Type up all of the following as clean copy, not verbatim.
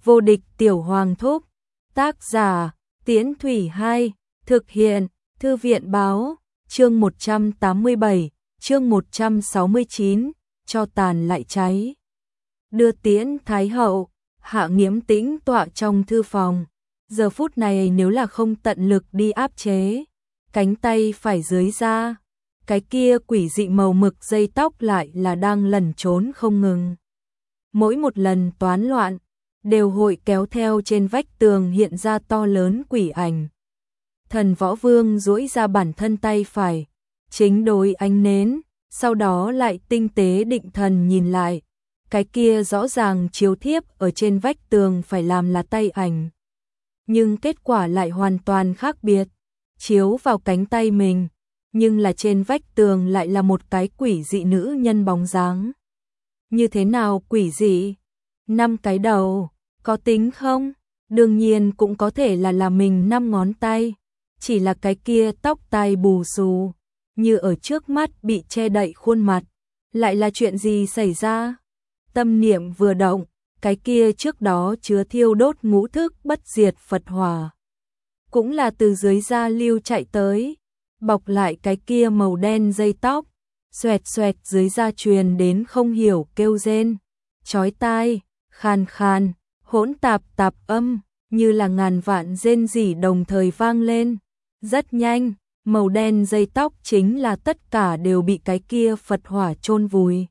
Vô địch tiểu hoàng thúc. Tác giả, Tiễn Thủy 2, thực hiện, Thư viện báo, chương 187, chương 169, cho tàn lại cháy. Đưa tiễn Thái hậu, Hạ Nghiễm tĩnh tọa trong thư phòng. Giờ phút này nếu là không tận lực đi áp chế, cánh tay phải dưới ra, cái kia quỷ dị màu mực dây tóc lại là đang lẩn trốn không ngừng. Mỗi một lần toán loạn, đều hội kéo theo trên vách tường hiện ra to lớn quỷ ảnh. Thần Võ Vương duỗi ra bản thân tay phải, chính đối ánh nến, sau đó lại tinh tế định thần nhìn lại. Cái kia rõ ràng chiếu thiếp ở trên vách tường phải làm là tay ảnh. Nhưng kết quả lại hoàn toàn khác biệt. Chiếu vào cánh tay mình, nhưng là trên vách tường lại là một cái quỷ dị nữ nhân bóng dáng. Như thế nào quỷ dị? 5 cái đầu, có tính không? Đương nhiên cũng có thể là mình 5 ngón tay. Chỉ là cái kia tóc tai bù xù, như ở trước mắt bị che đậy khuôn mặt. Lại là chuyện gì xảy ra? Tâm niệm vừa động, cái kia trước đó chứa thiêu đốt ngũ thức bất diệt Phật hỏa. Cũng là từ dưới da lưu chạy tới, bọc lại cái kia màu đen dây tóc, xoẹt xoẹt dưới da truyền đến không hiểu kêu rên, chói tai, khan khan, hỗn tạp tạp âm, như là ngàn vạn rên rỉ đồng thời vang lên. Rất nhanh, màu đen dây tóc chính là tất cả đều bị cái kia Phật hỏa chôn vùi.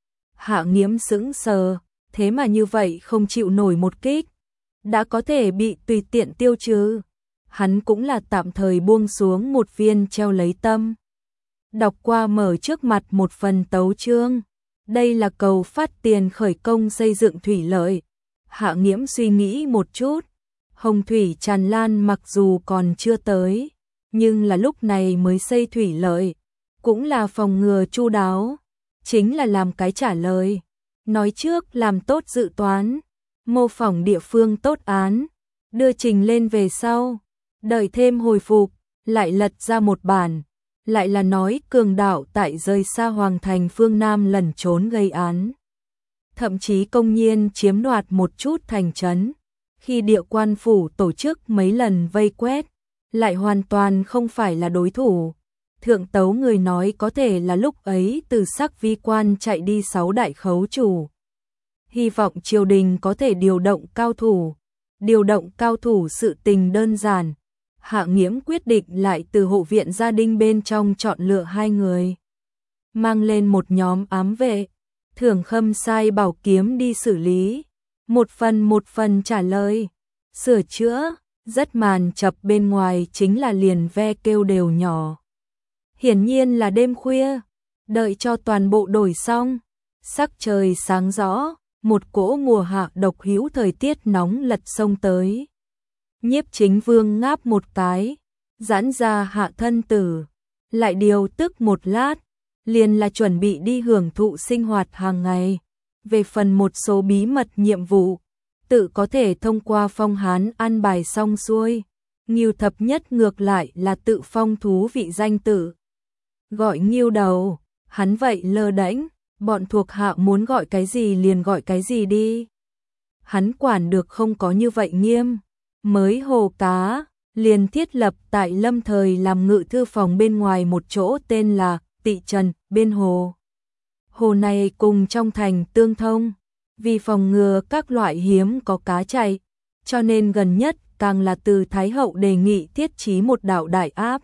Hạ Nghiễm sững sờ, thế mà như vậy không chịu nổi một kích, đã có thể bị tùy tiện tiêu trừ. Hắn cũng là tạm thời buông xuống một viên treo lấy tâm. Đọc qua mở trước mặt một phần tấu chương. Đây là cầu phát tiền khởi công xây dựng thủy lợi. Hạ Nghiễm suy nghĩ một chút. Hồng thủy tràn lan mặc dù còn chưa tới, nhưng là lúc này mới xây thủy lợi, cũng là phòng ngừa chu đáo, chính là làm cái trả lời. Nói trước làm tốt dự toán, mô phỏng địa phương tốt án, đưa trình lên về sau, đợi thêm hồi phục, lại lật ra một bản, lại là nói cường đạo tại rời xa hoàng thành phương Nam lẩn trốn gây án. Thậm chí công nhiên chiếm đoạt một chút thành trấn, khi địa quan phủ tổ chức mấy lần vây quét, lại hoàn toàn không phải là đối thủ. Thượng tấu người nói có thể là lúc ấy từ Sắc Vi quan chạy đi 6 đại khấu chủ. Hy vọng triều đình có thể điều động cao thủ. Điều động cao thủ sự tình đơn giản. Hạ Nghiễm quyết định lại từ hộ viện gia đình bên trong chọn lựa 2 người. Mang lên một nhóm ám vệ. Thưởng Khâm sai bảo kiếm đi xử lý. Một phần trả lời. Sửa chữa. Rất màn chập bên ngoài chính là liền ve kêu đều nhỏ. Hiển nhiên là đêm khuya, đợi cho toàn bộ đổi xong, sắc trời sáng rõ, một cỗ mùa hạ độc hữu thời tiết nóng lật sông tới. Nhiếp Chính Vương ngáp một cái, giãn ra hạ thân tử, lại điều tức một lát, liền là chuẩn bị đi hưởng thụ sinh hoạt hàng ngày. Về phần một số bí mật nhiệm vụ, tự có thể thông qua phong hán an bài xong xuôi. Ngưu Thập Nhất ngược lại là tự phong thú vị danh tử. Gọi Ngưu Đầu, hắn vậy lơ đễnh, bọn thuộc hạ muốn gọi cái gì liền gọi cái gì đi. Hắn quản được không có như vậy nghiêm. Mới hồ cá, liền thiết lập tại Lâm Thời làm ngự thư phòng bên ngoài một chỗ tên là Tị Trần bên hồ. Hồ này cùng trong thành tương thông, vì phòng ngừa các loại hiếm có cá chạy, cho nên gần nhất càng là từ Thái hậu đề nghị thiết trí một đạo đại áp,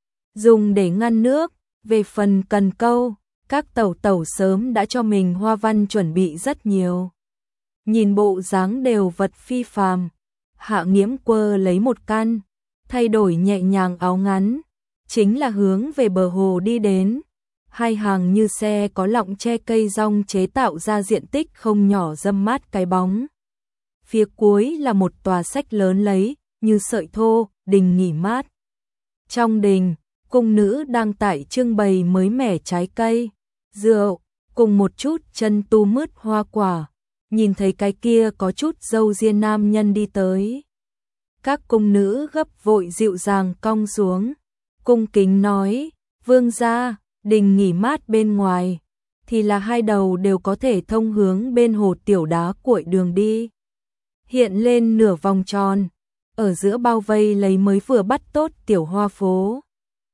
dùng để ngăn nước. Về phần cần câu, các tẩu sớm đã cho mình hoa văn chuẩn bị rất nhiều. Nhìn bộ dáng đều vật phi phàm, Hạ Nghiễm quơ lấy một căn, thay đổi nhẹ nhàng áo ngắn, chính là hướng về bờ hồ đi đến. 2 hàng như xe có lọng che cây rong chế tạo ra diện tích không nhỏ râm mát cái bóng. Phía cuối là một tòa sách lớn lấy, như sợi thô, đình nghỉ mát. Trong đình, cung nữ đang tại trưng bày mới mẻ trái cây, rượu, cùng một chút chân tu mứt hoa quả. Nhìn thấy cái kia có chút râu ria nam nhân đi tới, các cung nữ gấp vội dịu dàng cong xuống, cung kính nói: Vương gia, đình nghỉ mát bên ngoài, thì là 2 đầu đều có thể thông hướng bên hồ tiểu đá cuội đường đi. hiện lên nửa vòng tròn, ở giữa bao vây lấy mới vừa bắt tốt tiểu hoa phố.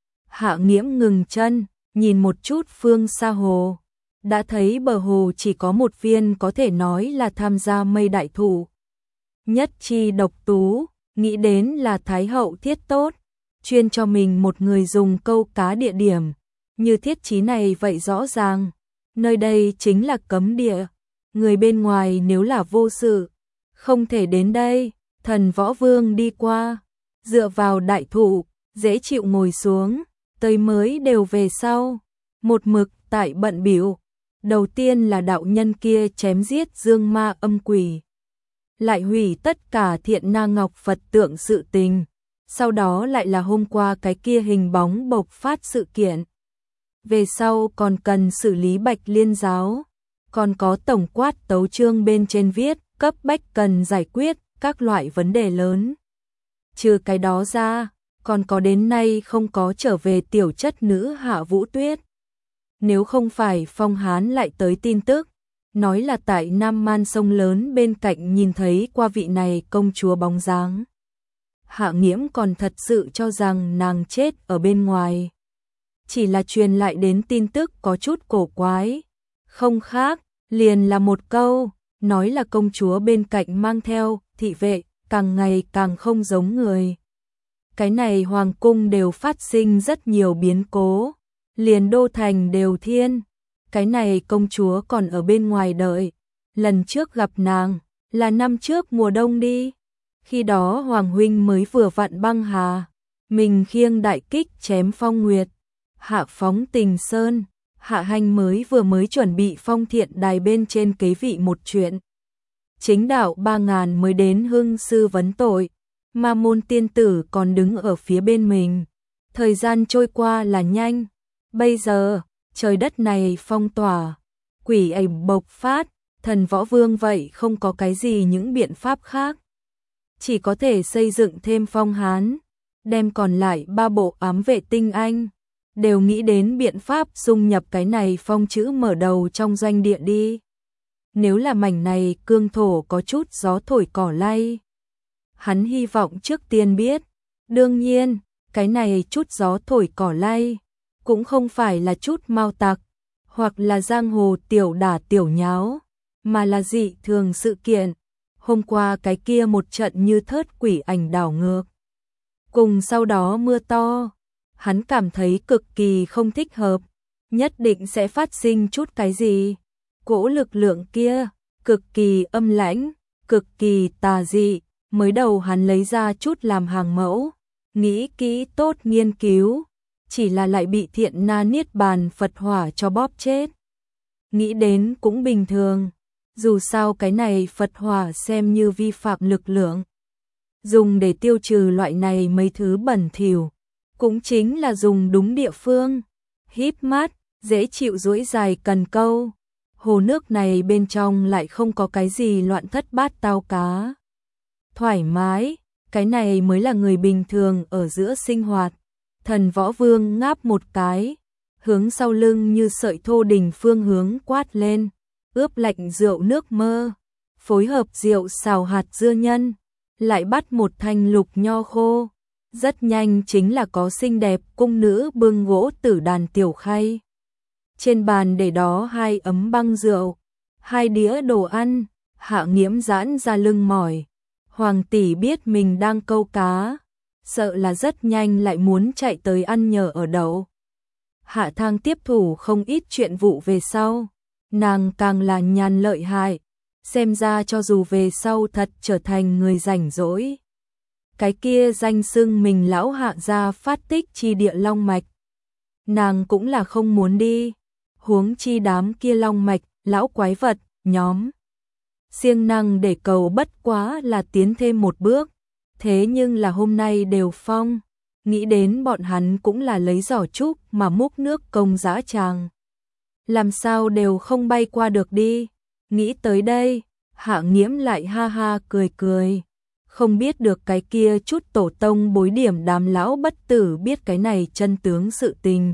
Hạ Nghiễm ngừng chân, nhìn một chút phương xa hồ, đã thấy bờ hồ chỉ có một viên có thể nói là tham gia mây đại thụ. Nhất chi độc tú, nghĩ đến là Thái hậu thiết tốt, chuyên cho mình một người dùng câu cá địa điểm, như thiết chí này vậy rõ ràng, nơi đây chính là cấm địa, người bên ngoài nếu là vô sự, không thể đến đây. Thần Võ Vương đi qua, dựa vào đại thụ, dễ chịu ngồi xuống, tới mới đều về sau, một mực tại bận bịu. Đầu tiên là đạo nhân kia chém giết dương ma âm quỷ, lại hủy tất cả Thiện Na Ngọc Phật tượng sự tình, sau đó lại là hôm qua cái kia hình bóng bộc phát sự kiện. Về sau còn cần xử lý Bạch Liên giáo, còn có tổng quát tấu chương bên trên viết, cấp bách cần giải quyết các loại vấn đề lớn. Trừ cái đó ra, còn có đến nay không có trở về tiểu chất nữ Hạ Vũ Tuyết. Nếu không phải Phong Hán lại tới tin tức, nói là tại Nam Man sông lớn bên cạnh nhìn thấy qua vị này công chúa bóng dáng. Hạ Nghiễm còn thật sự cho rằng nàng chết ở bên ngoài. Chỉ là truyền lại đến tin tức có chút cổ quái. Không khác, liền là một câu, nói là công chúa bên cạnh mang theo thị vệ, càng ngày càng không giống người. Cái này hoàng cung đều phát sinh rất nhiều biến cố, liền đô thành đều thiên. Cái này công chúa còn ở bên ngoài đợi, lần trước gặp nàng, là năm trước mùa đông đi. Khi đó Hoàng huynh mới vừa vặn băng hà, mình khiêng đại kích chém Phong Nguyệt, hạ phóng Tình Sơn, Hạ Hành mới chuẩn bị Phong Thiện đài bên trên kế vị một chuyện. Chính đạo 3000 mới đến hưng sư vấn tội, mà môn tiên tử còn đứng ở phía bên mình. Thời gian trôi qua là nhanh, bây giờ, trời đất này phong tỏa, quỷ ảnh bộc phát, Thần Võ Vương vậy không có cái gì những biện pháp khác. Chỉ có thể xây dựng thêm Phong Hán, đem còn lại 3 bộ ám vệ tinh anh, đều nghĩ đến biện pháp dung nhập cái này phong chữ mở đầu trong doanh địa đi. Nếu là mảnh này cương thổ có chút gió thổi cỏ lay, hắn hy vọng trước tiên biết. Đương nhiên, cái này chút gió thổi cỏ lay, cũng không phải là chút mao tặc, hoặc là giang hồ tiểu đả tiểu nháo, mà là dị thường sự kiện. Hôm qua cái kia một trận như thớt quỷ ảnh đảo ngược, cùng sau đó mưa to, hắn cảm thấy cực kỳ không thích hợp, nhất định sẽ phát sinh chút cái gì. Cỗ lực lượng kia, cực kỳ âm lãnh, cực kỳ tà dị, mới đầu hắn lấy ra chút làm hàng mẫu, nghĩ kỹ tốt nghiên cứu, chỉ là lại bị Thiện Na Niết Bàn Phật hỏa cho bóp chết. Nghĩ đến cũng bình thường, dù sao cái này Phật hỏa xem như vi phạm lực lượng, dùng để tiêu trừ loại này mấy thứ bẩn thỉu, cũng chính là dùng đúng địa phương, híp mắt, dễ chịu duỗi dài cần câu. Hồ nước này bên trong lại không có cái gì loạn thất bát tao cá. Thoải mái, cái này mới là người bình thường ở giữa sinh hoạt. Thần Võ Vương ngáp một cái, hướng sau lưng như sợi thô đình phương hướng quát lên, ướp lạnh rượu nước mơ, phối hợp rượu xào hạt dưa nhân, lại bắt một thanh lục nho khô. Rất nhanh chính là có xinh đẹp cung nữ bưng gỗ tử đàn tiểu khay. Trên bàn để đó 2 ấm băng rượu, 2 đĩa đồ ăn. Hạ Nghiễm giãn ra lưng mỏi. Hoàng tỷ biết mình đang câu cá, sợ là rất nhanh lại muốn chạy tới ăn nhờ ở đậu. Hạ Thang tiếp thủ không ít chuyện vụ về sau, nàng càng là nhàn lợi hại, xem ra cho dù về sau thật trở thành người rảnh rỗi, cái kia danh xưng mình lão Hạ gia phát tích chi địa long mạch, nàng cũng là không muốn đi. Huống chi đám kia long mạch, lão quái vật, nhóm siêng năng để cầu bất quá là tiến thêm một bước, thế nhưng là hôm nay đều phong, nghĩ đến bọn hắn cũng là lấy giỏ trúc mà múc nước công dã tràng. Làm sao đều không bay qua được đi, nghĩ tới đây, Hạ Nghiễm lại ha ha cười cười, không biết được cái kia chút tổ tông bối điểm đám lão bất tử biết cái này chân tướng sự tình.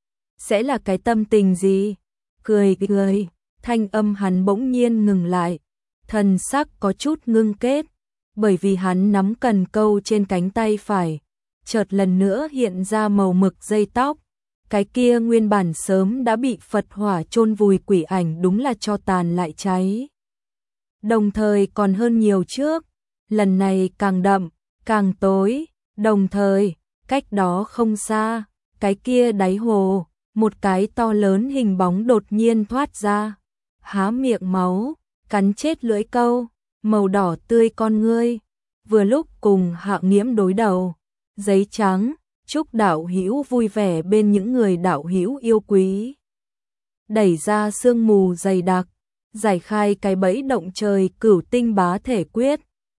Sẽ là cái tâm tình gì? Cười cười, thanh âm hắn bỗng nhiên ngừng lại, thần sắc có chút ngưng kết, bởi vì hắn nắm cần câu trên cánh tay phải, chợt lần nữa hiện ra màu mực dây tóc. Cái kia nguyên bản sớm đã bị Phật hỏa chôn vùi quỷ ảnh đúng là tro tàn lại cháy. Đồng thời còn hơn nhiều trước, lần này càng đậm, càng tối, đồng thời, cách đó không xa, cái kia đáy hồ, một cái to lớn hình bóng đột nhiên thoát ra, há miệng máu, cắn chết lưỡi câu, màu đỏ tươi con ngươi, vừa lúc cùng Hạng Nghiễm đối đầu. Giấy trắng, chúc đạo hữu vui vẻ bên những người đạo hữu yêu quý. Đẩy ra sương mù dày đặc, giải khai cái bẫy động trời cửu tinh bá thể quyết.